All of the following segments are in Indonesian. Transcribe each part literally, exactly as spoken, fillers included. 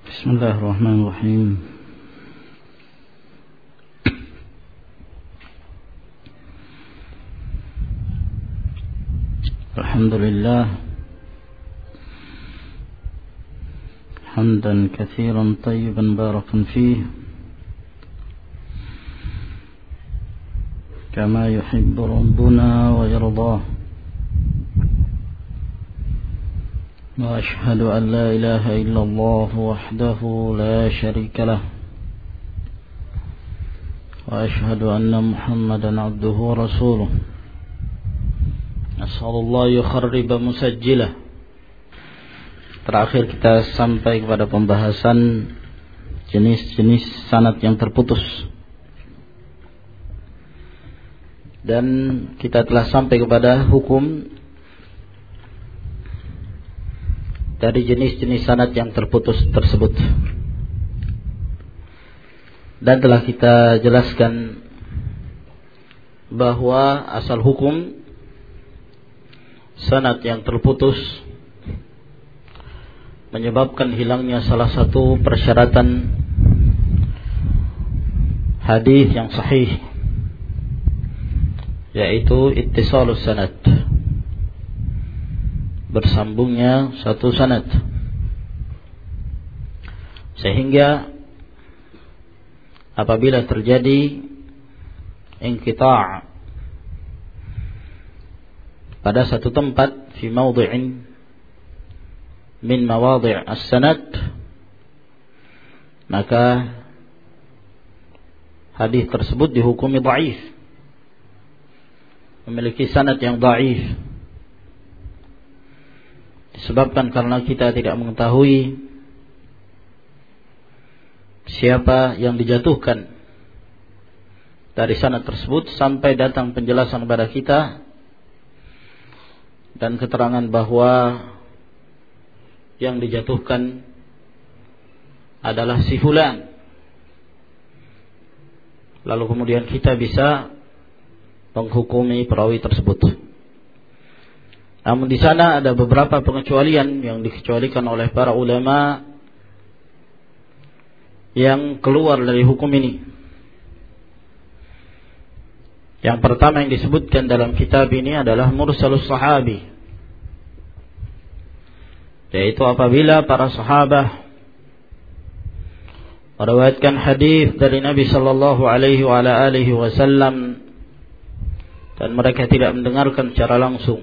Bismillahirrahmanirrahim. Alhamdulillah hamdan katsiran tayyiban barakan fihi kama yuhibbu rabbuna wa yardah. وأشهد أن لا إله إلا الله وحده لا شريك له وأشهد أن محمدا عبده ورسوله أسأل الله يخرب مسجله. Terakhir kita sampai kepada pembahasan jenis-jenis sanad yang terputus, dan kita telah sampai kepada hukum dari jenis-jenis sanad yang terputus tersebut, dan telah kita jelaskan bahwa asal hukum sanad yang terputus menyebabkan hilangnya salah satu persyaratan hadis yang sahih, yaitu ittisalus sanad, bersambungnya satu sanad, sehingga apabila terjadi inqita' pada satu tempat fi mawdhi'in min mawadhi' as-sanad, maka hadis tersebut dihukumi dhaif, memiliki sanad yang dhaif, disebabkan karena kita tidak mengetahui siapa yang dijatuhkan dari sanad tersebut sampai datang penjelasan kepada kita dan keterangan bahwa yang dijatuhkan adalah si fulan. Lalu kemudian kita bisa menghukumi perawi tersebut. Namun di sana ada beberapa pengecualian yang dikecualikan oleh para ulama yang keluar dari hukum ini. Yang pertama yang disebutkan dalam kitab ini adalah mursalus sahabi, yaitu apabila para sahabat meriwayatkan hadis dari Nabi sallallahu alaihi wa ala alihi wasallam dan mereka tidak mendengarkan secara langsung,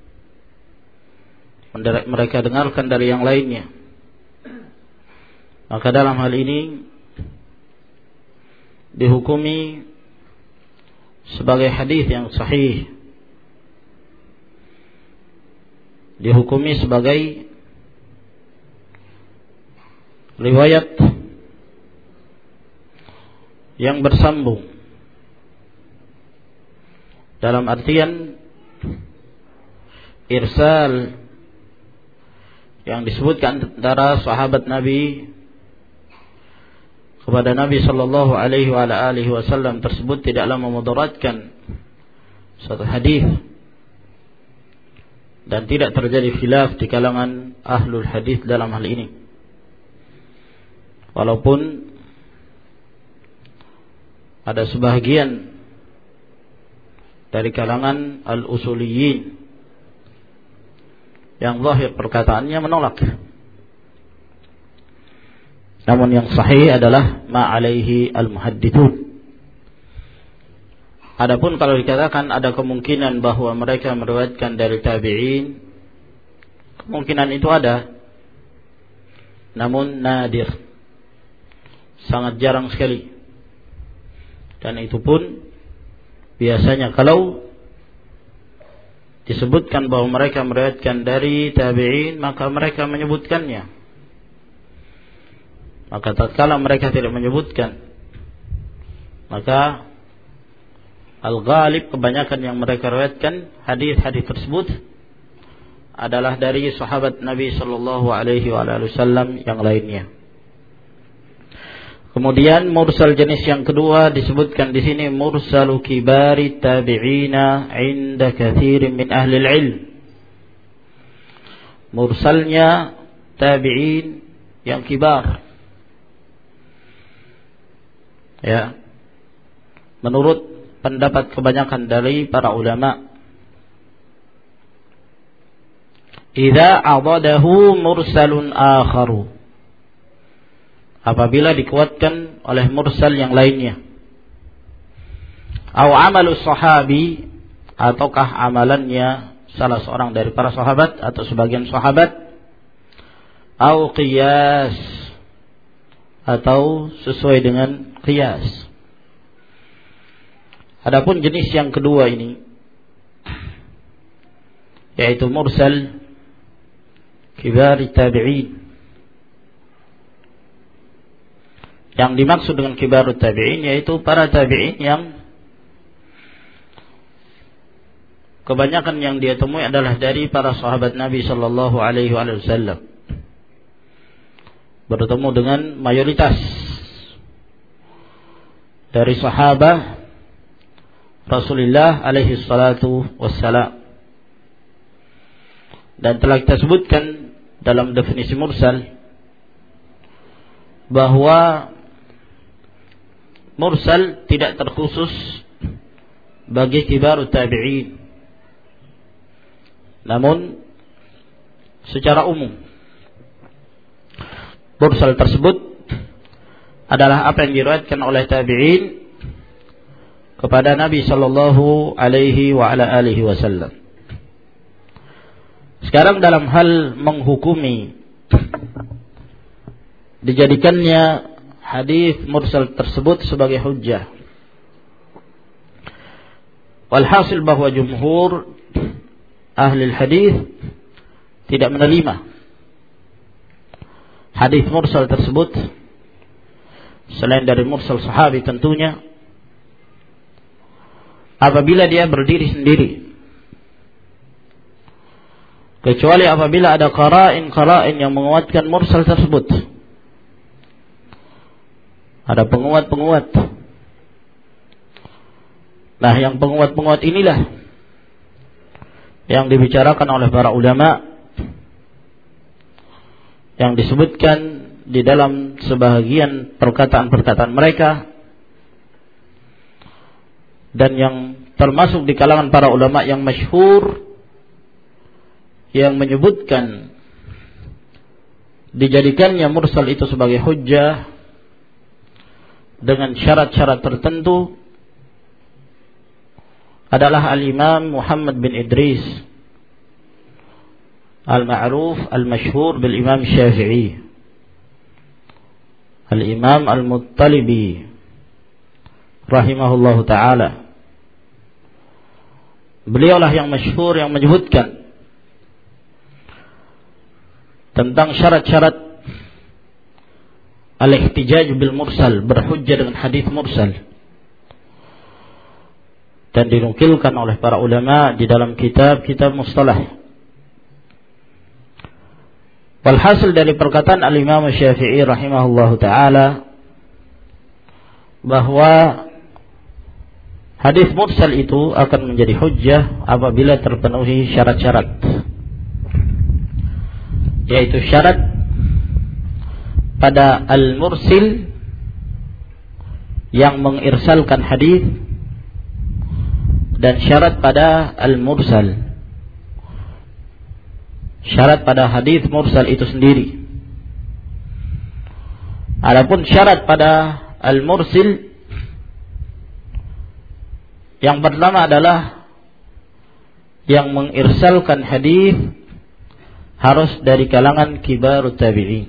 mereka dengarkan dari yang lainnya, maka dalam hal ini dihukumi sebagai hadis yang sahih, dihukumi sebagai riwayat yang bersambung, dalam artian irsal yang disebutkan antara sahabat Nabi kepada Nabi sallallahu alaihi wa alihi wasallam tersebut tidaklah memudaratkan satu hadis, dan tidak terjadi khilaf di kalangan ahlul hadis dalam hal ini. Walaupun ada sebahagian dari kalangan al-usuliyin yang zahir perkataannya menolak, namun yang sahih adalah ma alaihi al-muhaddithun. Adapun kalau dikatakan ada kemungkinan bahwa mereka meriwayatkan dari tabi'in, kemungkinan itu ada, namun nadir, sangat jarang sekali. Dan itu pun biasanya kalau disebutkan bahwa mereka meriwayatkan dari tabi'in, maka mereka menyebutkannya. Maka tatkala mereka tidak menyebutkan, maka al-ghalib, kebanyakan yang mereka riwayatkan hadis-hadis tersebut adalah dari sahabat Nabi sallallahu alaihi wasallam yang lainnya. Kemudian mursal jenis yang kedua disebutkan di sini mursalu kibari tabi'ina 'inda katsirin min ahli al-'ilm. Mursalnya tabi'in yang kibar, ya, menurut pendapat kebanyakan dari para ulama, idza adadahu mursalun akharu, apabila dikuatkan oleh mursal yang lainnya, au amalu sahabi, ataukah amalannya salah seorang dari para sahabat atau sebagian sahabat, au qiyas, atau sesuai dengan qiyas. Adapun jenis yang kedua ini, yaitu mursal kibar tabi'in. Yang dimaksud dengan kibar tabi'in yaitu para tabi'in yang kebanyakan yang dia temui adalah dari para sahabat Nabi sallallahu alaihi wasallam, bertemu dengan mayoritas dari sahabat Rasulullah alaihi salatu wassalam. Dan telah kita sebutkan dalam definisi mursal bahwa mursal tidak terkhusus bagi kibarut tabi'in, namun secara umum mursal tersebut adalah apa yang diriwayatkan oleh tabi'in kepada Nabi sallallahu alaihi wa ala alihi wasallam. Sekarang dalam hal menghukumi dijadikannya hadis mursal tersebut sebagai hujjah, walhasil bahwa jumhur ahli hadis tidak menerima hadis mursal tersebut, selain dari mursal sahabi tentunya, apabila dia berdiri sendiri, kecuali apabila ada qara'in-qara'in yang menguatkan mursal tersebut, ada penguat-penguat. Nah, yang penguat-penguat inilah yang dibicarakan oleh para ulama, yang disebutkan di dalam sebahagian perkataan-perkataan mereka, dan yang termasuk di kalangan para ulama yang masyhur, yang menyebutkan dijadikannya mursal itu sebagai hujjah dengan syarat-syarat tertentu adalah Al-Imam Muhammad bin Idris Al-Ma'ruf Al-Mashhur bil-Imam Syafi'i, Al-Imam Al-Muttalibi rahimahullahu ta'ala. Beliaulah yang masyhur yang menyebutkan tentang syarat-syarat al-ihtijaj bil mursal, berhujjah dengan hadis mursal, dan dinukilkan oleh para ulama di dalam kitab-kitab mustalah. Walhasil dari perkataan al-Imam Syafi'i rahimahullahu ta'ala bahwa hadis mursal itu akan menjadi hujjah apabila terpenuhi syarat-syarat, yaitu syarat pada al-mursil yang mengirsalkan hadis, dan syarat pada al-mursal, syarat pada hadis mursal itu sendiri. Adapun syarat pada al-mursil yang pertama adalah yang mengirsalkan hadis harus dari kalangan kibarut tabi'in,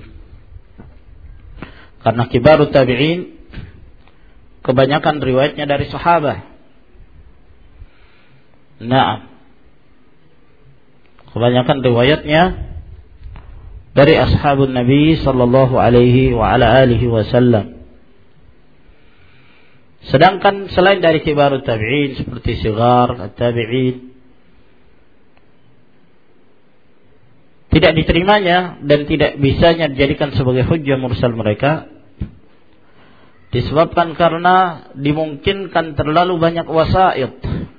karena kibarut tabi'in kebanyakan riwayatnya dari sahabat. Nah, kebanyakan riwayatnya dari ashabun Nabi sallallahu alaihi wa ala alihi wasallam. Sedangkan selain dari kibarut tabi'in seperti sigar at-tabi'in, tidak diterimanya dan tidak bisanya dijadikan sebagai hujjah mursal mereka disebabkan karena dimungkinkan terlalu banyak wasa'id,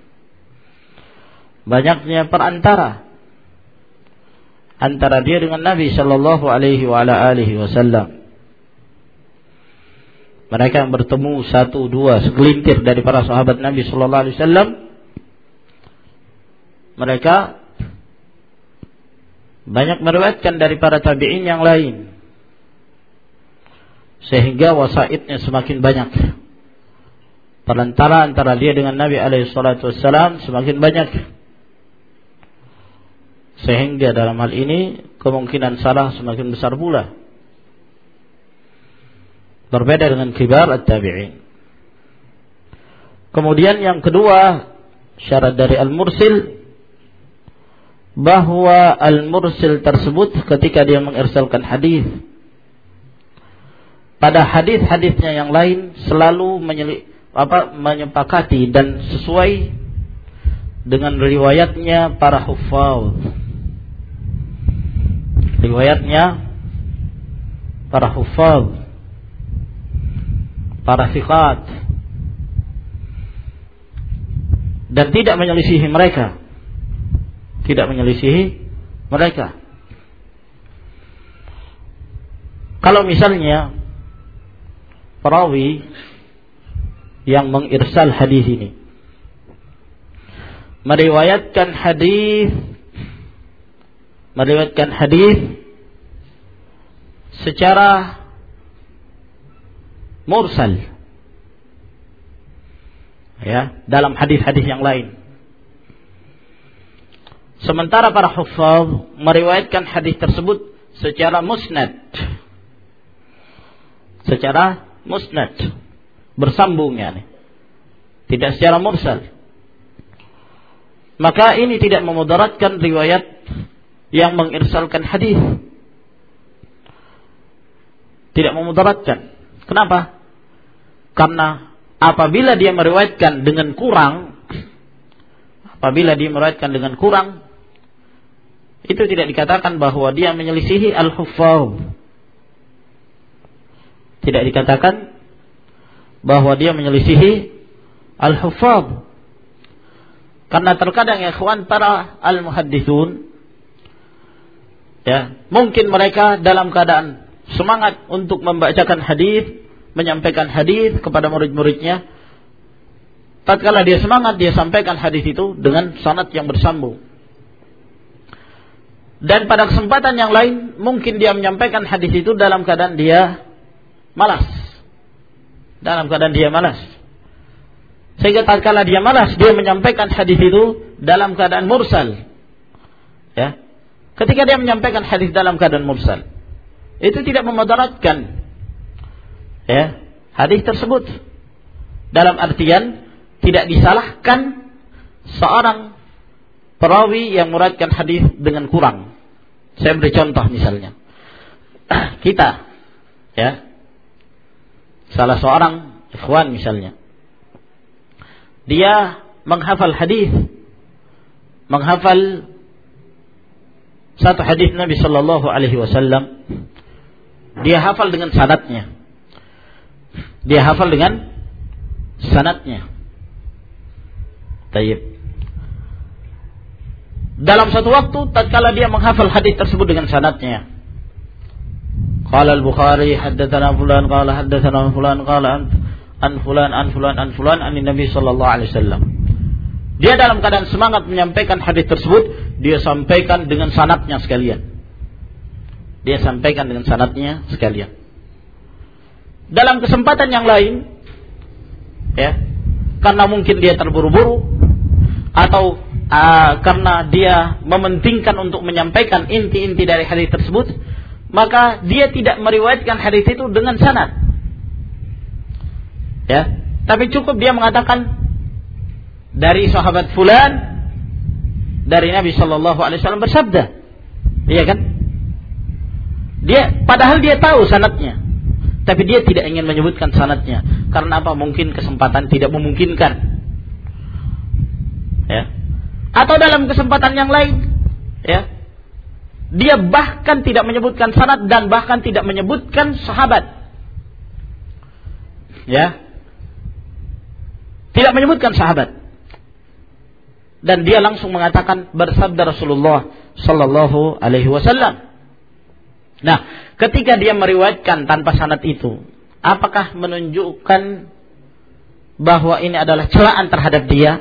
banyaknya perantara antara dia dengan Nabi sallallahu alaihi wa ala alihi wasallam. mereka yang bertemu satu, dua, segelintir dari para sahabat Nabi Sallallahu Alaihi Wasallam, mereka banyak meriwayatkan dari para tabi'in yang lain, sehingga wasaitnya semakin banyak. Perantara antara dia dengan Nabi alaihi salatu wassalam semakin banyak, sehingga dalam hal ini kemungkinan salah semakin besar pula. Berbeda dengan kibar at-tabi'in. Kemudian yang kedua, syarat dari al-mursil, bahwa al-mursil tersebut ketika dia mengirsalkan hadis, pada hadis-hadisnya yang lain selalu menyeli, apa, menyepakati dan sesuai dengan riwayatnya para huffaz, riwayatnya para huffaz, para thiqat, dan tidak menyelisihi mereka, tidak menyelisihi mereka. Kalau misalnya perawi yang mengirsal hadis ini meriwayatkan hadis meriwayatkan hadis secara mursal, ya, dalam hadis-hadis yang lain, sementara para huffaz meriwayatkan hadis tersebut secara musnad, secara musnad, bersambung, ya, tidak secara mursal, maka ini tidak memudaratkan riwayat yang mengirsalkan hadis, tidak memudaratkan. Kenapa? Karena apabila dia meriwayatkan dengan kurang, apabila dia meriwayatkan dengan kurang, itu tidak dikatakan bahwa dia menyelisihi al-huffaz. Tidak dikatakan bahwa dia menyelisihi al-huffaz. Karena terkadang ya ikhwan, para al-muhaddithun, ya, mungkin mereka dalam keadaan semangat untuk membacakan hadis, menyampaikan hadis kepada murid-muridnya. Tatkala dia semangat, dia sampaikan hadis itu dengan sanad yang bersambung. Dan pada kesempatan yang lain, mungkin dia menyampaikan hadis itu dalam keadaan dia malas. Dalam keadaan dia malas. Sehingga tatkala dia malas, dia menyampaikan hadis itu dalam keadaan mursal. Ya. Ketika dia menyampaikan hadis dalam keadaan mursal, itu tidak memudaratkan, ya, hadis tersebut. Dalam artian tidak disalahkan seorang perawi yang meriwayatkan hadis dengan kurang. Saya beri contoh misalnya. Kita, ya, salah seorang ikhwan misalnya, dia menghafal hadis, menghafal satu hadis Nabi Sallallahu Alaihi Wasallam, dia hafal dengan sanadnya, dia hafal dengan sanadnya. Tayyib. Dalam satu waktu, tatkala dia menghafal hadis tersebut dengan sanadnya, qala al-Bukhari haddatsana fulan qala haddatsana fulan qala an, an fulan an fulan an fulan an Nabi sallallahu alaihi wasallam. Dia dalam keadaan semangat menyampaikan hadis tersebut, dia sampaikan dengan sanadnya sekalian. Dia sampaikan dengan sanadnya sekalian. Dalam kesempatan yang lain, ya, karena mungkin dia terburu-buru atau uh, karena dia mementingkan untuk menyampaikan inti-inti dari hadis tersebut, maka dia tidak meriwayatkan hadis itu dengan sanad. Ya, tapi cukup dia mengatakan dari sahabat fulan, dari Nabi Sallallahu Alaihi Wasallam bersabda, iya kan? Dia, padahal dia tahu sanadnya, tapi dia tidak ingin menyebutkan sanadnya. Karena apa? Mungkin kesempatan tidak memungkinkan. Ya. Atau dalam kesempatan yang lain, ya, dia bahkan tidak menyebutkan sanad dan bahkan tidak menyebutkan sahabat. Ya. Tidak menyebutkan sahabat. Dan dia langsung mengatakan bersabda Rasulullah sallallahu alaihi wasallam. Nah, ketika dia meriwayatkan tanpa sanad itu, apakah menunjukkan bahwa ini adalah celaan terhadap dia?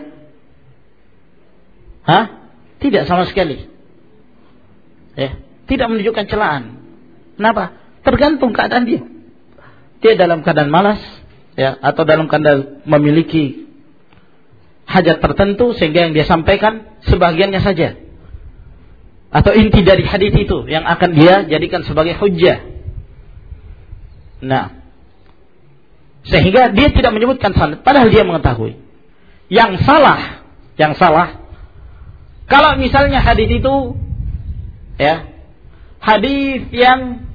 Hah? Tidak sama sekali. Ya, tidak menunjukkan celaan. Kenapa? Tergantung keadaan dia. Dia dalam keadaan malas, ya, atau dalam keadaan memiliki hajat tertentu sehingga yang dia sampaikan sebagiannya saja, atau inti dari hadis itu yang akan dia jadikan sebagai hujjah. Nah, sehingga dia tidak menyebutkan sanad padahal dia mengetahui. Yang salah, yang salah kalau misalnya hadis itu, ya, hadis yang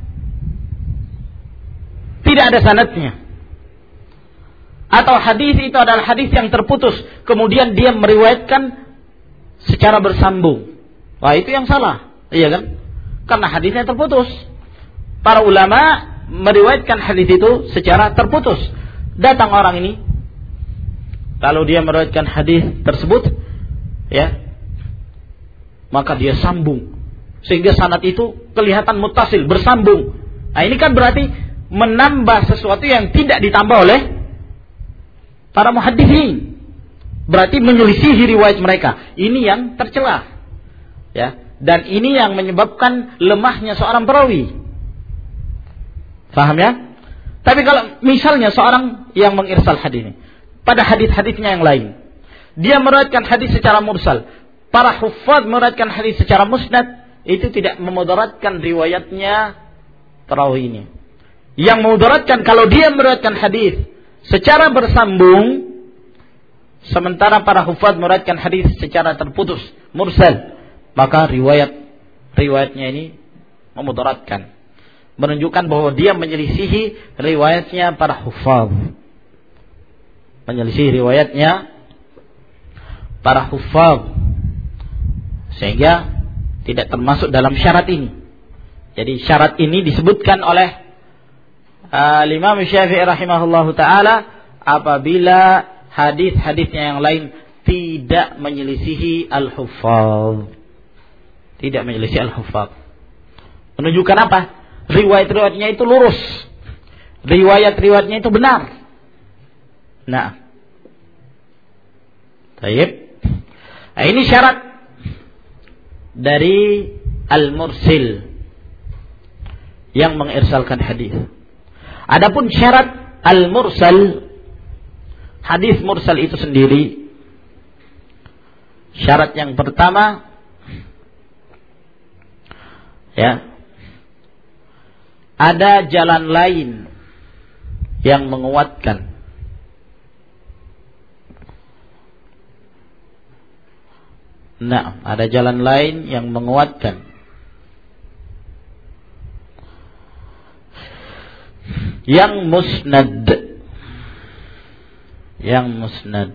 tidak ada sanadnya, atau hadis itu adalah hadis yang terputus, kemudian dia meriwayatkan secara bersambung. Wah, itu yang salah, iya kan? Karena hadisnya terputus. Para ulama meriwayatkan hadis itu secara terputus. Datang orang ini, lalu dia meriwayatkan hadis tersebut, ya, maka dia sambung sehingga sanad itu kelihatan muttasil, bersambung. Nah, ini kan berarti menambah sesuatu yang tidak ditambah oleh para muhadditsin. Berarti menyelisihi riwayat mereka. Ini yang tercela. Ya, dan ini yang menyebabkan lemahnya seorang perawi. Paham ya? Tapi kalau misalnya seorang yang mengirsal hadis ini, pada hadis-hadisnya yang lain, dia meriwayatkan hadis secara mursal, para huffaz meriwayatkan hadis secara musnad, itu tidak memudaratkan riwayatnya perawi ini. Yang memudaratkan kalau dia meriwayatkan hadis secara bersambung, sementara para huffaz meriwayatkan hadis secara terputus, mursal, maka riwayat riwayatnya ini memudaratkan, menunjukkan bahwa dia menyelisihi riwayatnya para huffaz, menyelisihi riwayatnya para huffaz, sehingga tidak termasuk dalam syarat ini. Jadi syarat ini disebutkan oleh uh, Imam Syafi'i rahimahullahu taala apabila hadis-hadisnya yang lain tidak menyelisihi al-huffaz. Tidak menyelisihi al-huffaz. Menunjukkan apa? Riwayat-riwayatnya itu lurus. Riwayat-riwayatnya itu benar. Nah. Baik. Nah, ini syarat dari al-mursil yang mengirsalkan hadis. Adapun syarat al-mursal, hadis mursal itu sendiri, syarat yang pertama, ya, ada jalan lain yang menguatkan. Nah, ada jalan lain yang menguatkan. Yang musnad. Yang musnad.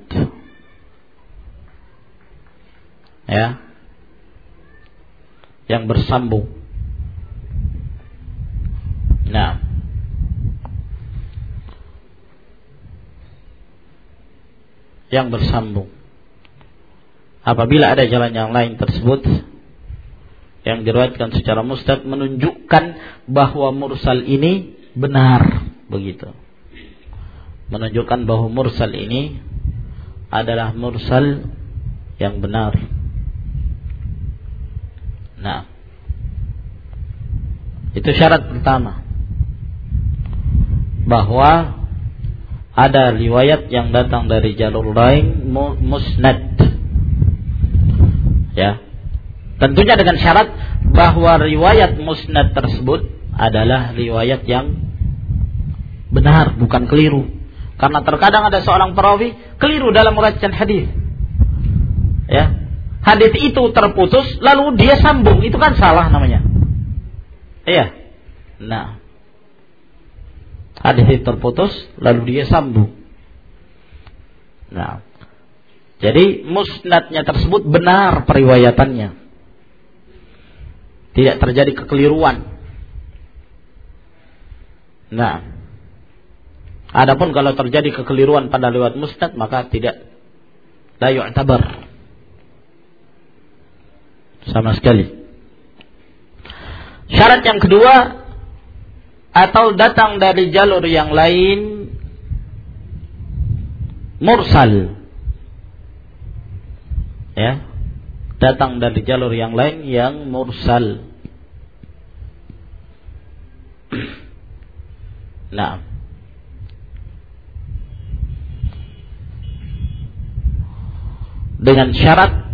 Ya. Yang bersambung. Nah. Yang bersambung. Apabila ada jalan yang lain tersebut yang diriwayatkan secara musnad menunjukkan bahwa mursal ini benar, begitu. Menunjukkan bahwa mursal ini adalah mursal yang benar. Nah, itu syarat pertama, bahwa ada riwayat yang datang dari jalur lain musnad. Ya, tentunya dengan syarat bahwa riwayat musnad tersebut adalah riwayat yang benar, bukan keliru. Karena terkadang ada seorang perawi keliru dalam meriwayatkan hadis. Ya, hadis itu terputus lalu dia sambung, itu kan salah namanya. Iya. Nah, hadis itu terputus lalu dia sambung. Nah, jadi musnadnya tersebut benar periwayatannya, tidak terjadi kekeliruan. Nah, adapun kalau terjadi kekeliruan pada riwayat musnad maka tidak, la yu'tabar sama sekali. Syarat yang kedua atau datang dari jalur yang lain mursal. Ya, datang dari jalur yang lain yang mursal. Nah, dengan syarat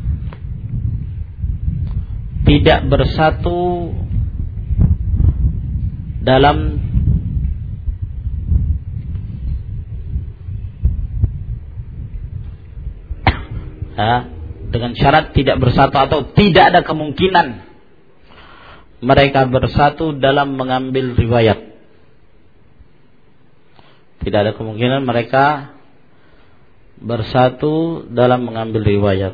tidak bersatu dalam ya, dengan syarat tidak bersatu atau tidak ada kemungkinan mereka bersatu dalam mengambil riwayat. Tidak ada kemungkinan mereka bersatu dalam mengambil riwayat.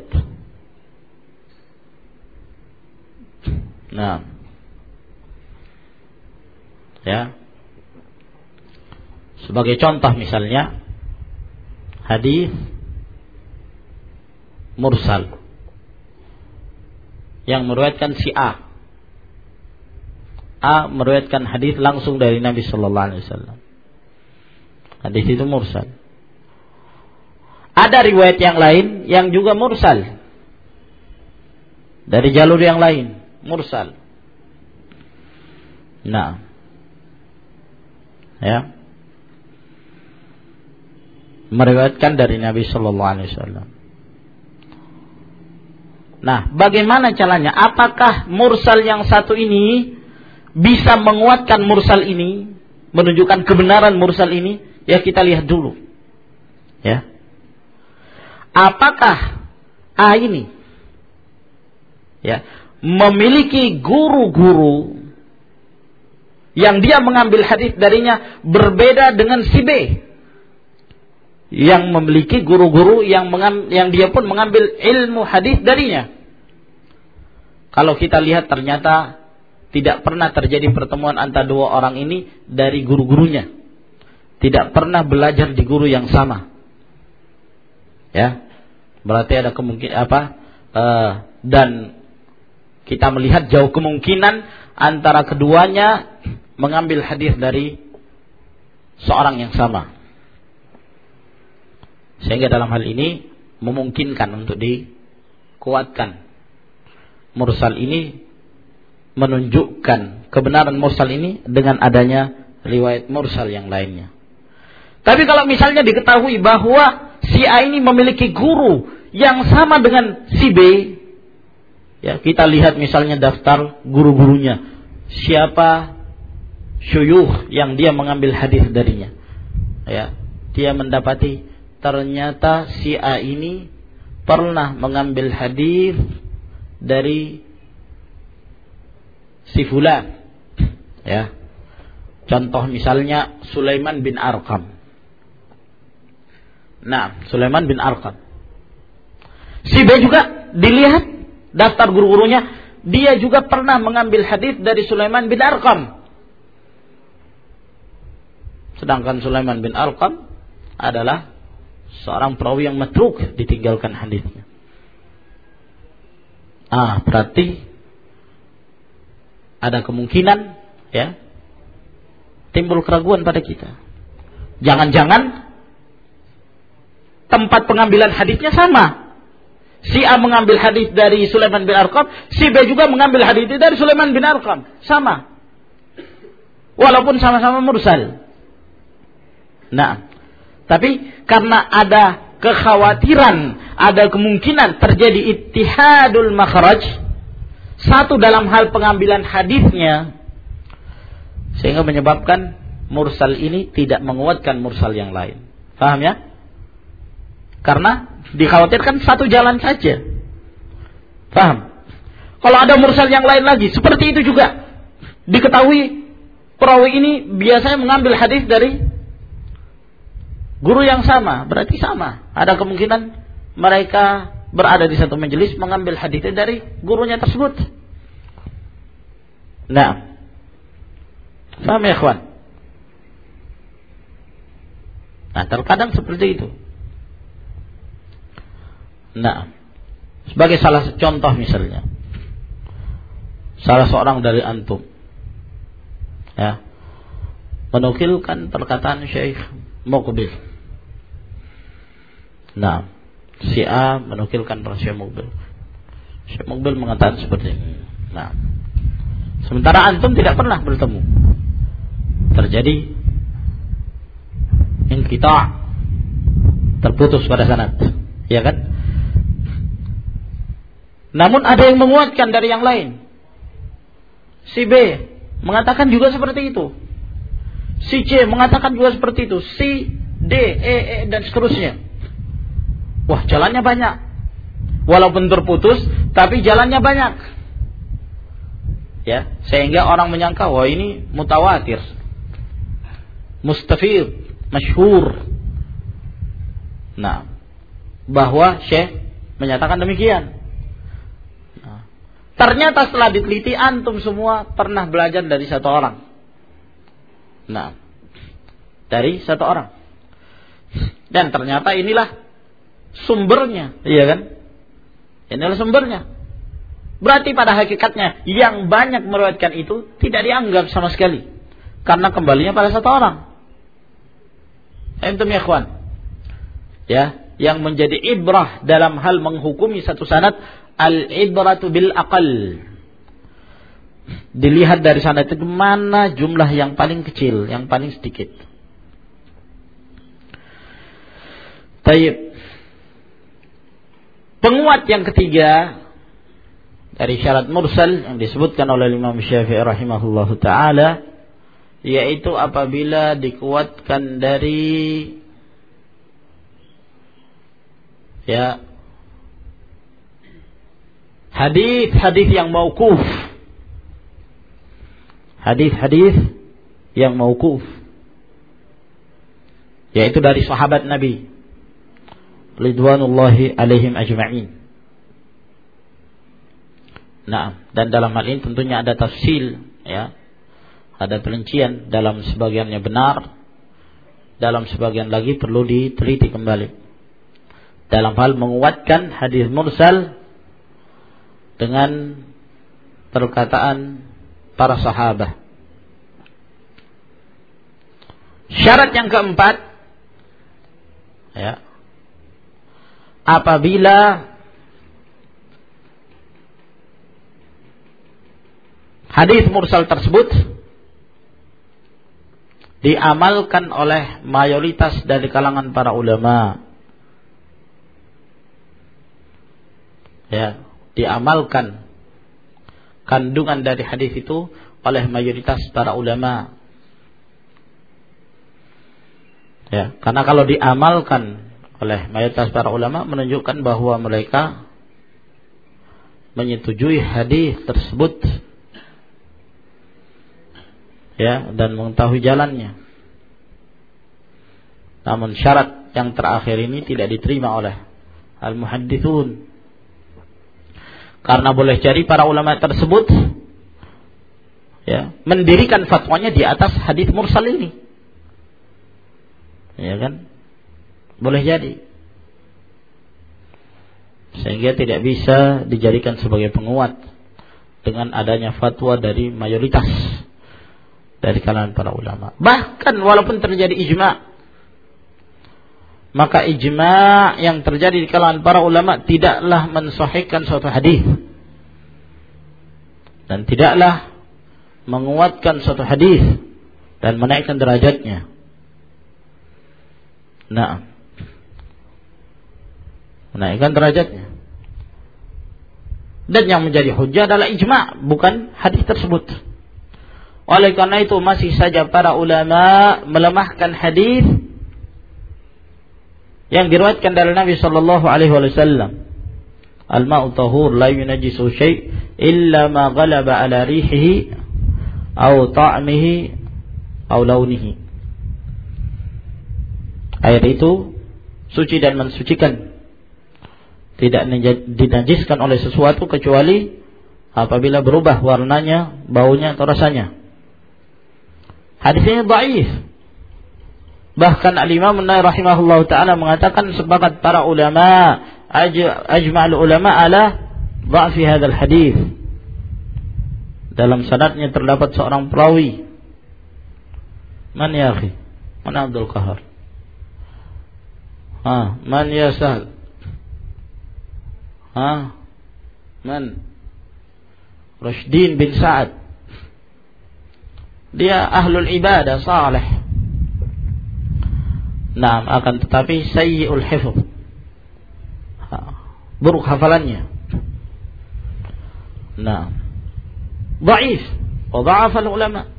Nah, ya, sebagai contoh misalnya hadis mursal yang meriwayatkan si A. A meriwayatkan hadis langsung dari Nabi sallallahu alaihi wasallam. Hadis itu mursal. Ada riwayat yang lain yang juga mursal dari jalur yang lain, mursal. Nah, ya, meriwayatkan dari Nabi sallallahu alaihi wasallam. Nah, bagaimana caranya? Apakah mursal yang satu ini bisa menguatkan mursal ini, menunjukkan kebenaran mursal ini? Ya, kita lihat dulu. Ya. Apakah A ini ya memiliki guru-guru yang dia mengambil hadis darinya berbeda dengan si B yang memiliki guru-guru yang mengam, yang dia pun mengambil ilmu hadis darinya? Kalau kita lihat ternyata tidak pernah terjadi pertemuan antara dua orang ini dari guru-gurunya. Tidak pernah belajar di guru yang sama. Ya. Berarti ada kemungkinan apa? Uh, dan kita melihat jauh kemungkinan antara keduanya mengambil hadis dari seorang yang sama. Sehingga dalam hal ini memungkinkan untuk dikuatkan mursal ini, menunjukkan kebenaran mursal ini dengan adanya riwayat mursal yang lainnya. Tapi kalau misalnya diketahui bahwa si A ini memiliki guru yang sama dengan si B, ya, kita lihat misalnya daftar guru-gurunya, siapa syuyukh yang dia mengambil hadis darinya. Ya, dia mendapati ternyata si A ini pernah mengambil hadis dari si fulan. Ya. Contoh misalnya Sulaiman bin Arqam. Nah, Sulaiman bin Arqam. Si B juga dilihat daftar guru-gurunya, dia juga pernah mengambil hadis dari Sulaiman bin Arqam. Sedangkan Sulaiman bin Arqam adalah seorang perawi yang matruk, ditinggalkan hadisnya. Ah, berarti ada kemungkinan ya timbul keraguan pada kita. Jangan-jangan tempat pengambilan hadisnya sama. Si A mengambil hadis dari Sulaiman bin Arqam, si B juga mengambil hadis dari Sulaiman bin Arqam, sama. Walaupun sama-sama mursal. Nah, tapi karena ada kekhawatiran, ada kemungkinan terjadi ittihadul makhraj, satu dalam hal pengambilan hadisnya, sehingga menyebabkan mursal ini tidak menguatkan mursal yang lain. Paham ya? Karena dikhawatirkan satu jalan saja. Paham? Kalau ada mursal yang lain lagi, seperti itu juga. Diketahui perawi ini biasanya mengambil hadis dari guru yang sama, berarti sama. Ada kemungkinan mereka berada di satu majelis mengambil hadisnya dari gurunya tersebut. Nah, paham ya, ikhwan? Nah, terkadang seperti itu. Nah, sebagai salah satu contoh misalnya, salah seorang dari antum, ya, menukilkan perkataan Syekh Muqbil. Nah, si A menukilkan para Syekh Muqbil. Syekh Muqbil mengatakan seperti ini. Nah, sementara antum tidak pernah bertemu. Terjadi inqita', terputus pada sanad, ya kan? Namun ada yang menguatkan dari yang lain. Si B mengatakan juga seperti itu. Si C mengatakan juga seperti itu. Si D, E, E dan seterusnya. Wah, jalannya banyak. Walaupun terputus, tapi jalannya banyak. Ya, sehingga orang menyangka wah ini mutawatir, mustafid, masyhur. Nah, bahwa Syekh menyatakan demikian. Nah, ternyata setelah diteliti, antum semua pernah belajar dari satu orang. Nah, dari satu orang. Dan ternyata inilah sumbernya, iya kan? Inilah sumbernya. Berarti pada hakikatnya yang banyak meriwayatkan itu tidak dianggap sama sekali, karena kembalinya pada satu orang. Antum ya ikhwan. Ya, yang menjadi ibrah dalam hal menghukumi satu sanad, al-ibratu bil aqal. Dilihat dari sanad itu mana jumlah yang paling kecil, yang paling sedikit. Tayyib. Penguat yang ketiga dari syarat mursal yang disebutkan oleh Imam Syafi'i rahimahullahu taala, yaitu apabila dikuatkan dari ya hadis-hadis yang mauquf. Hadis-hadis yang mauquf, yaitu dari sahabat Nabi ridwanullahi alaihim ajma'in. Nah, dan dalam hal ini tentunya ada tafsil, ya. Ada perincian, dalam sebagiannya benar, dalam sebagian lagi perlu diteliti kembali. Dalam hal menguatkan hadis mursal dengan perkataan para sahabat. Syarat yang keempat, ya, apabila hadis mursal tersebut diamalkan oleh mayoritas dari kalangan para ulama, ya, diamalkan kandungan dari hadis itu oleh mayoritas para ulama. Ya, karena kalau diamalkan oleh mayoritas para ulama menunjukkan bahwa mereka menyetujui hadis tersebut, ya, dan mengetahui jalannya. Namun syarat yang terakhir ini tidak diterima oleh al-muhaddithun, karena boleh jadi para ulama tersebut, ya, mendirikan fatwanya di atas hadis mursal ini, ya kan? Boleh jadi, sehingga tidak bisa dijadikan sebagai penguat dengan adanya fatwa dari mayoritas dari kalangan para ulama. Bahkan walaupun terjadi ijma', maka ijma' yang terjadi di kalangan para ulama tidaklah mensahihkan suatu hadis dan tidaklah menguatkan suatu hadis dan menaikkan derajatnya. Nah, menaikkan derajatnya. Dan yang menjadi hujjah adalah ijma', bukan hadis tersebut. Oleh karena itu masih saja para ulama melemahkan hadis yang diriwayatkan dari Nabi sallallahu alaihi wasallam, al-ma'u tahur la yunajjisu syai' illa ma ghalaba ala rihihi aw ta'mihi aw launihi. Air itu suci dan mensucikan, tidak dinajiskan oleh sesuatu kecuali apabila berubah warnanya, baunya atau rasanya. Hadis ini dhaif. Bahkan Al-Imam An-Nawawi rahimahullahu taala mengatakan sepakat para ulama, ajma'ul ulama ala dha'fi hadzal hadis. Dalam sanadnya terdapat seorang perawi Man ya akhi? Man Abdul Qahar? Ha, man ya Sahal? Ha? Man? Rushdin bin Sa'ad. Dia ahlul ibadah saleh. Nah, akan tetapi sayyi'ul hifz. Buruk hafalannya. Nah, dhaif wa dha'afa ulama.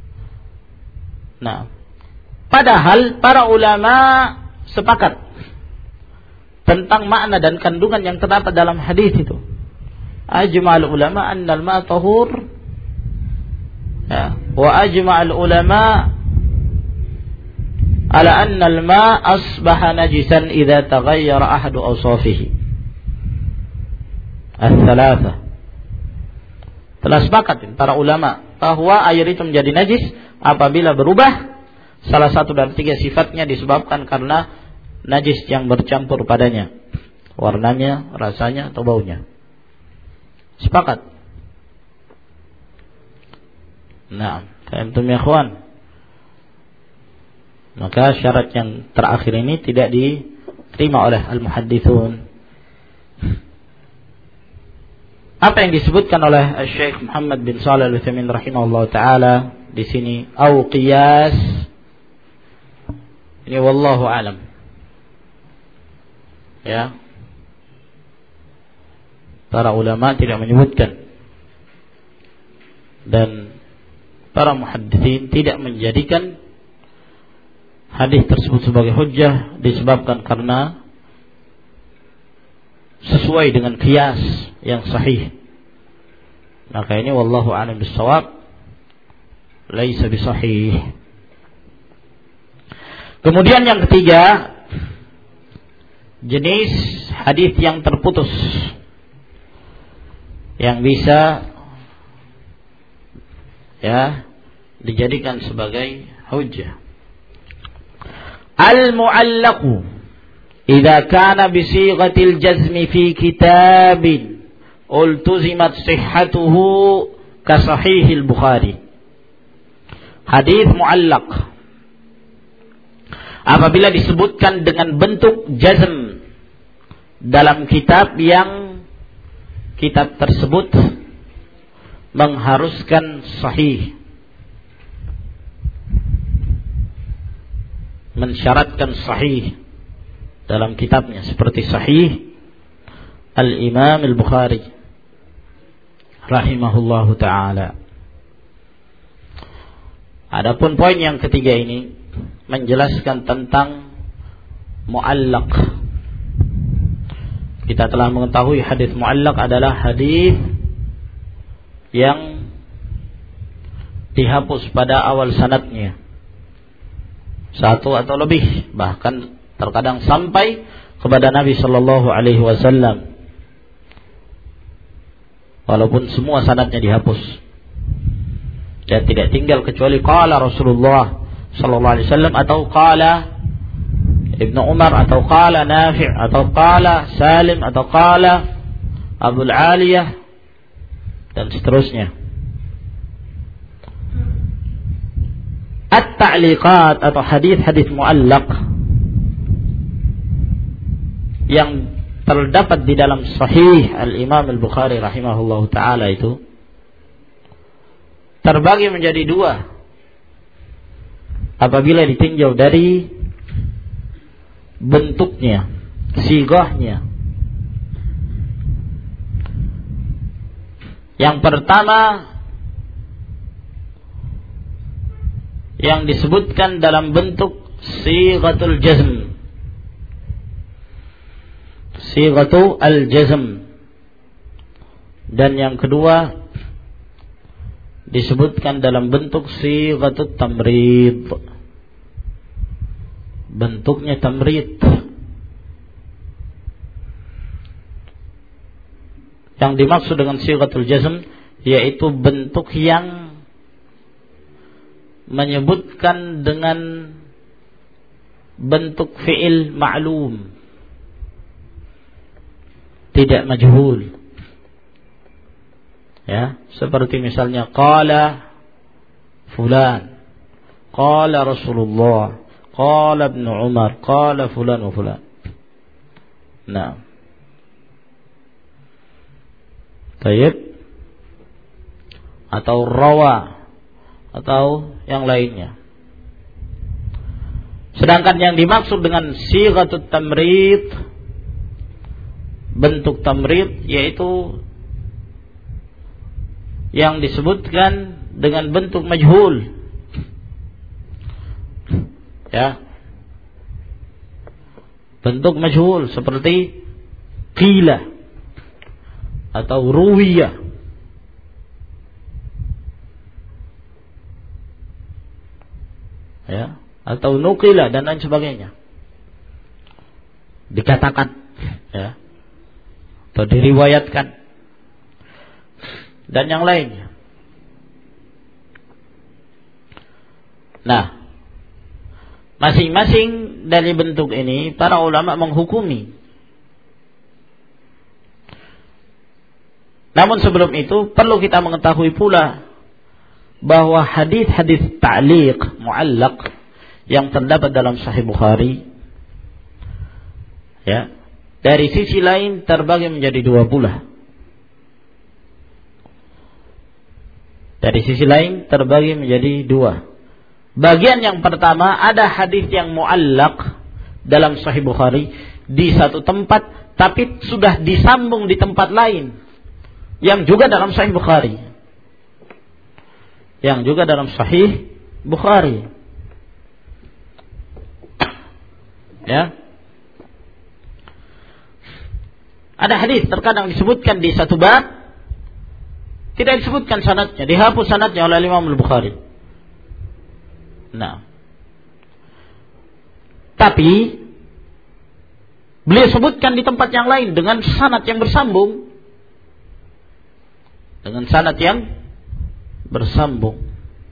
Nah, padahal para ulama sepakat tentang makna dan kandungan yang terdapat dalam hadis itu. Ajma'al ulama anna al-ma' tahur, ya, wa ajma'al ulama ala anna al-ma' asbaha najisan idza taghayyara ahadu awsafihi ats-tsalatsa. Telah sepakat para ulama bahwa air itu menjadi najis apabila berubah salah satu dari tiga sifatnya disebabkan karena najis yang bercampur padanya, warnanya, rasanya, atau baunya. Sepakat. Nah, antum ya ikhwan. Maka syarat yang terakhir ini tidak diterima oleh al-muhadditsun. Apa yang disebutkan oleh Syekh Muhammad bin Shalih Al-Utsaimin rahimahullah taala di sini au qiyas. Ini wallahu alam. Ya. Para ulama tidak menyebutkan dan para muhadditsin tidak menjadikan hadis tersebut sebagai hujjah disebabkan karena sesuai dengan qiyas yang sahih. Maka ini wallahu a'lam bis-shawab laisa bisahih. Kemudian yang ketiga, jenis hadis yang terputus yang bisa ya dijadikan sebagai hujjah. Al-mu'allaqu idza kana bi sighatil jazmi fi kitabin ultuzimat sihhatuhu ka sahihil Bukhari. Hadis mu'allaq apabila disebutkan dengan bentuk jazm dalam kitab yang kitab tersebut mengharuskan sahih, mensyaratkan sahih dalam kitabnya seperti sahih Al-Imam Al-Bukhari rahimahullahu ta'ala. Adapun poin yang ketiga ini menjelaskan tentang mu'allaq. Kita telah mengetahui hadis mu'allaq adalah hadis yang dihapus pada awal sanadnya satu atau lebih, bahkan terkadang sampai kepada Nabi sallallahu alaihi wasallam walaupun semua sanadnya dihapus dan tidak tinggal kecuali qala Rasulullah sallallahu alaihi wasallam atau qala Ibnu Umar atau qala Nafi' atau qala Salim atau qala Abdul Aliyah dan seterusnya. At-ta'liqat atau hadis-hadis mu'allaq yang terdapat di dalam sahih Al-Imam Al-Bukhari rahimahullahu ta'ala itu terbagi menjadi dua apabila ditinjau dari bentuknya, sigahnya. Yang pertama yang disebutkan dalam bentuk sighatul jazm, sighatul al-jazm, dan yang kedua disebutkan dalam bentuk sighatut tamrid, bentuknya tamrid. Yang dimaksud dengan sighatul jazm yaitu bentuk yang menyebutkan dengan bentuk fi'il ma'lum, tidak majhul. Ya, seperti misalnya qala fulan, qala Rasulullah, qala Ibnu Umar, qala fulan wa fulan. Nah. Baik. Atau rawa atau yang lainnya. Sedangkan yang dimaksud dengan sighatut tamrid, bentuk tamrid, yaitu yang disebutkan dengan bentuk majhul. Ya. Bentuk majhul seperti qila atau ruwiya. Ya, atau nukila dan lain sebagainya. Dikatakan, ya, atau diriwayatkan dan yang lainnya. Nah, masing-masing dari bentuk ini para ulama menghukumi. Namun sebelum itu perlu kita mengetahui pula bahwa hadis-hadis ta'liq, mu'allaq yang terdapat dalam Sahih Bukhari, ya, dari sisi lain terbagi menjadi dua pula. Dari sisi lain terbagi menjadi dua. Bagian yang pertama, ada hadis yang mu'allaq dalam Sahih Bukhari di satu tempat, tapi sudah disambung di tempat lain yang juga dalam Sahih Bukhari. Yang juga dalam Sahih Bukhari. Ya. Ada hadis terkadang disebutkan di satu bab, tidak disebutkan sanadnya, dihapus sanadnya oleh Imam Al-Bukhari. Nah. Tapi beliau sebutkan di tempat yang lain dengan sanad yang bersambung. Dengan sanad yang bersambung.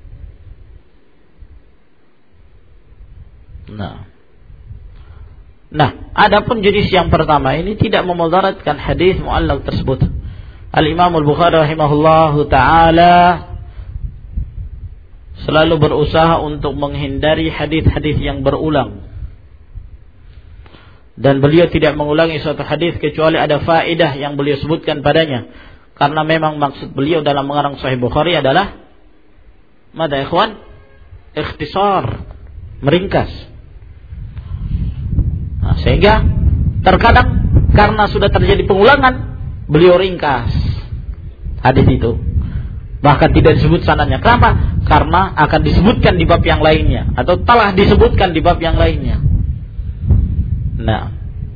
Nah. Nah, adapun jenis yang pertama ini tidak memudaratkan hadis mu'allaq tersebut. Al-Imam Al-Bukhari rahimahullahu taala selalu berusaha untuk menghindari hadis-hadis yang berulang. Dan beliau tidak mengulangi suatu hadis kecuali ada faedah yang beliau sebutkan padanya. Karena memang maksud beliau dalam mengarang Sahih Bukhari adalah mada ikhwan? Ikhtisar, meringkas. Nah, sehingga terkadang karena sudah terjadi pengulangan, beliau ringkas hadis itu. Bahkan tidak disebut sanadnya. Kenapa? Karena akan disebutkan di bab yang lainnya atau telah disebutkan di bab yang lainnya. Nah,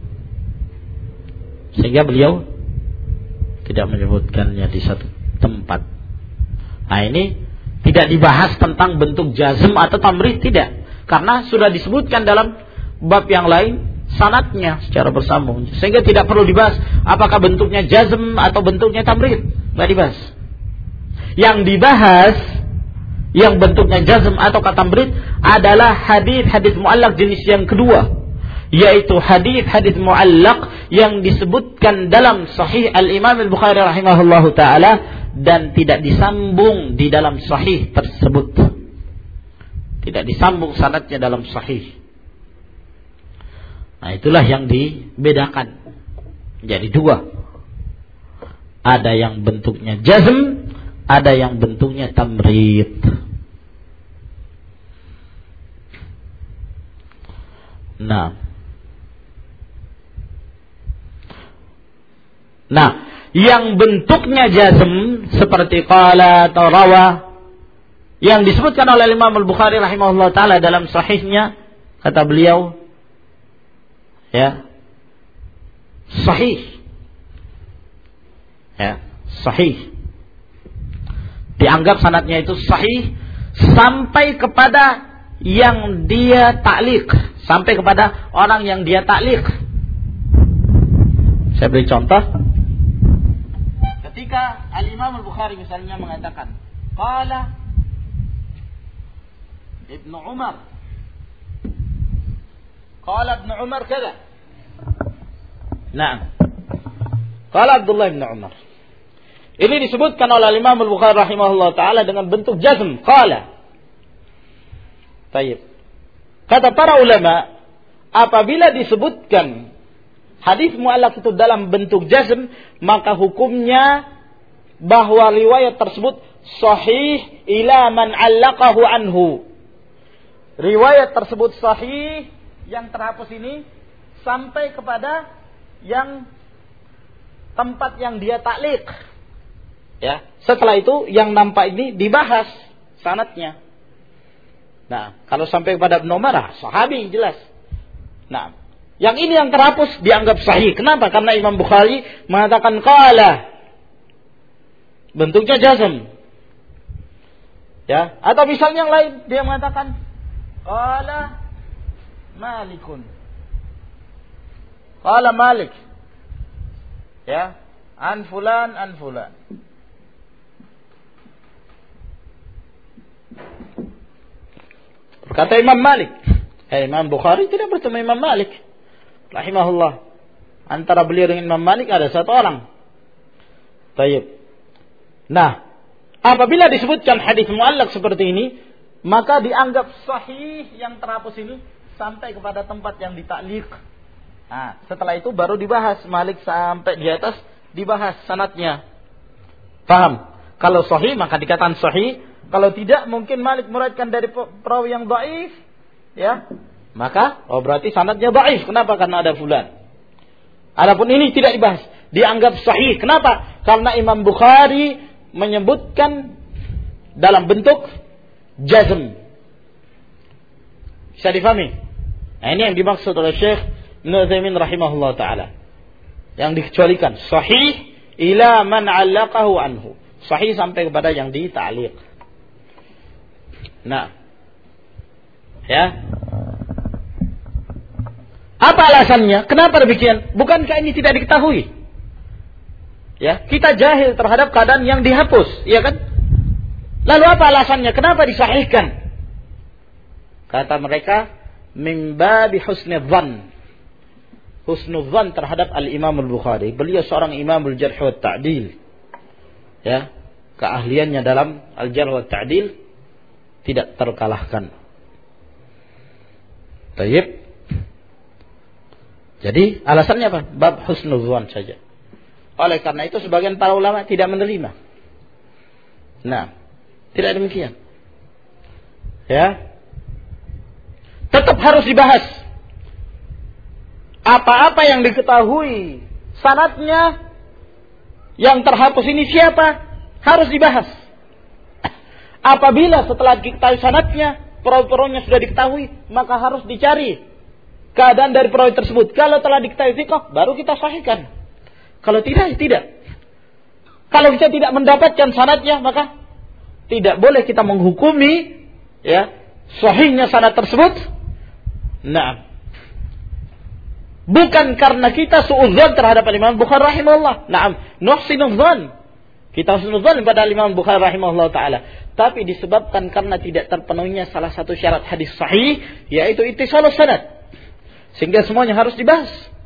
sehingga beliau tidak menyebutkannya di satu tempat. Nah, ini tidak dibahas tentang bentuk jazm atau tamrid, tidak. Karena sudah disebutkan dalam bab yang lain sanadnya secara bersambung. Sehingga tidak perlu dibahas apakah bentuknya jazm atau bentuknya tamrid. Tidak dibahas. Yang dibahas yang bentuknya jazm atau tamrid adalah hadis-hadis mu'allaq jenis yang kedua, yaitu hadis-hadis mu'allaq yang disebutkan dalam Sahih Al-Imam Al-Bukhari rahimahullahu taala dan tidak disambung di dalam sahih tersebut. Tidak disambung sanadnya dalam sahih. Nah, itulah yang dibedakan. Jadi dua. Ada yang bentuknya jazm, ada yang bentuknya tamrid. Nah, Nah, yang bentuknya jazm seperti qala atau rawa yang disebutkan oleh Imam Al-Bukhari rahimahullah taala dalam sahihnya, kata beliau, ya, sahih. Ya, sahih. Dianggap sanadnya itu sahih sampai kepada yang dia ta'liq, sampai kepada orang yang dia ta'liq. Saya beri contoh. Ketika Al-Imam Al-Bukhari misalnya mengatakan qala Ibnu Umar, qala Ibnu Umar kada. Nah, qala Abdullah Ibnu Umar. Ini disebutkan oleh Imam Al-Bukhari rahimahullah taala dengan bentuk jazm, qala. Taib. Kata para ulama, apabila disebutkan hadis mu'allaq itu dalam bentuk jazm, maka hukumnya bahwa riwayat tersebut sahih ila man 'allaqahu anhu. Riwayat tersebut sahih yang terhapus ini sampai kepada yang tempat yang dia taklid. Ya, setelah itu yang nampak ini dibahas sanadnya. Nah, kalau sampai kepada Ibnu Umar, sahabi jelas. Nah, yang ini yang terhapus dianggap sahih. Kenapa? Karena Imam Bukhari mengatakan qala. Bentuknya jazm. Ya, atau misalnya yang lain dia mengatakan qala Malikun. Qala Malik. Ya, an fulan an fulan. Berkata Imam Malik. Eh, Imam Bukhari tidak bertemu Imam Malik rahimahullah. Antara beliau dengan Imam Malik ada satu orang. Tayyib. Nah, apabila disebutkan hadis mu'allaq seperti ini, maka dianggap sahih yang terhapus ini sampai kepada tempat yang ditaklid. Nah, setelah itu baru dibahas Malik sampai di atas dibahas sanadnya. Paham? Kalau sahih maka dikatakan sahih. Kalau tidak, mungkin Malik meriwayatkan dari perawi yang dhaif, ya, maka oh berarti sanadnya dhaif. Kenapa? Karena ada fulan. Adapun ini tidak dibahas, dianggap sahih. Kenapa? Karena Imam Bukhari menyebutkan dalam bentuk jazm. Bisa difahami? Nah, ini yang dimaksud oleh Syekh Ibnu Utsaimin rahimahullah taala. Yang dikecualikan sahih ila man 'allaqahu anhu. Sahih sampai kepada yang dita'liq. Nah, ya. Apa alasannya? Kenapa demikian? Bukankah ini tidak diketahui? Ya, kita jahil terhadap keadaan yang dihapus, iya kan? Lalu apa alasannya? Kenapa disahihkan? Kata mereka, min babi husnudzan. Husnudzan terhadap Al-Imam Al-Bukhari. Beliau seorang Imamul Jarh wa Ta'dil. Ya, keahliannya dalam Al-Jarh wa Ta'dil tidak terkalahkan. Tayyib. Jadi alasannya apa? Bab husnudzan saja. Oleh karena itu sebagian para ulama tidak menerima. Nah, tidak demikian. Ya. Tetap harus dibahas. Apa-apa yang diketahui sanadnya yang terhapus ini siapa? Harus dibahas. Apabila setelah diketahui sanadnya, perawi-perawinya sudah diketahui, maka harus dicari keadaan dari perawi tersebut. Kalau telah diketahui thiqah, baru kita sahihkan. Kalau tidak, tidak. Kalau kita tidak mendapatkan sanadnya, maka tidak boleh kita menghukumi ya sahihnya sanad tersebut. Nah, bukan karena kita suudzon terhadap Imam Bukhari rahimahullah. Naam, nuhsinudzon. Kita husnudzon pada Imam Bukhari rahimahullah taala, tapi disebabkan karena tidak terpenuhinya salah satu syarat hadis sahih, yaitu ittisalus sanad. Sehingga semuanya harus dibahas.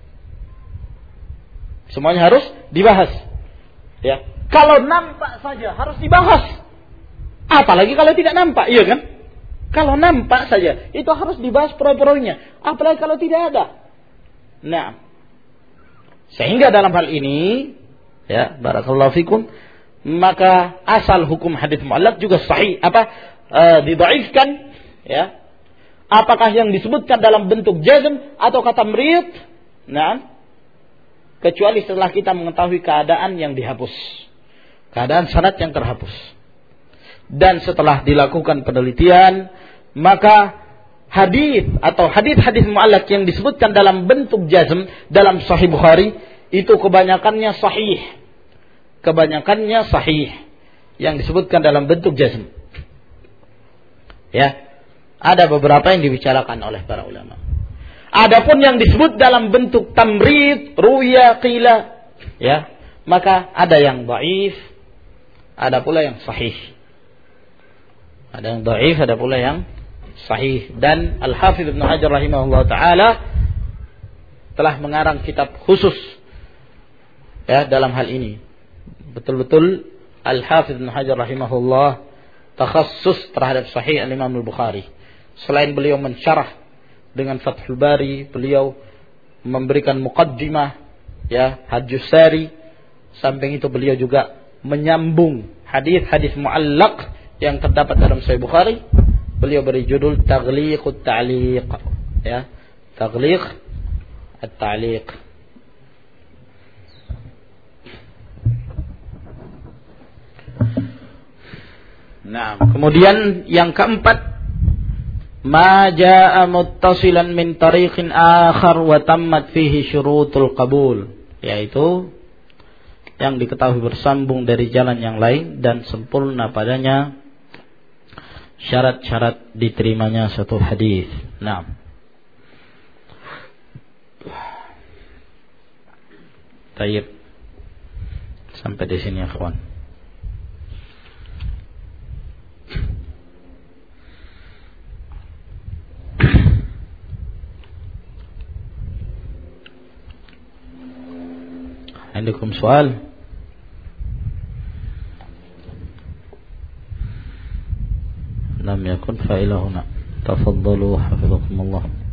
Semuanya harus dibahas. Ya. Kalau nampak saja harus dibahas. Apalagi kalau tidak nampak, iya kan? Kalau nampak saja itu harus dibahas perawi-perawinya. Apalagi kalau tidak ada. Nah, sehingga dalam hal ini, ya, barakallahu fikum, maka asal hukum hadis mu'allaq juga sahih, apa e, didhaifkan, ya. Apakah yang disebutkan dalam bentuk jazm atau kata mrid? Nah, kecuali setelah kita mengetahui keadaan yang dihapus, keadaan sanad yang terhapus. Dan setelah dilakukan penelitian, maka hadis atau hadis-hadis mu'allaq yang disebutkan dalam bentuk jazm dalam Sahih Bukhari itu kebanyakannya sahih. Kebanyakannya sahih yang disebutkan dalam bentuk jazm. Ya, ada beberapa yang dibicarakan oleh para ulama. Adapun yang disebut dalam bentuk tamrid, ruya, qila, ya, maka ada yang dhaif, ada pula yang sahih. Ada yang dhaif, ada pula yang sahih. Dan Al-Hafidz Ibnu Hajar rahimahullah taala telah mengarang kitab khusus ya dalam hal ini. Betul-betul Al-Hafidz Ibnu Hajar rahimahullah takhassus terhadap sahih Al-Imam Al-Bukhari. Selain beliau mensyarah dengan Fathul Bari, beliau memberikan muqaddimah, ya, Hajjus Sari. Samping itu beliau juga menyambung hadis-hadis muallaq yang terdapat dalam Sahih Bukhari. Beliau beri judul Taghliqut Ta'liq, ya, Taghliq at-Ta'liq. Nah, kemudian yang keempat, ma jaa muttasilan min tariqin akhar wa tammat fihi syurutul qabul, yaitu yang diketahui bersambung dari jalan yang lain dan sempurna padanya syarat-syarat diterimanya suatu hadis. Nah, baik, sampai di sini ya kawan. عندكم سؤال؟ لم يكن فإلى هنا. تفضلوا حفظكم الله.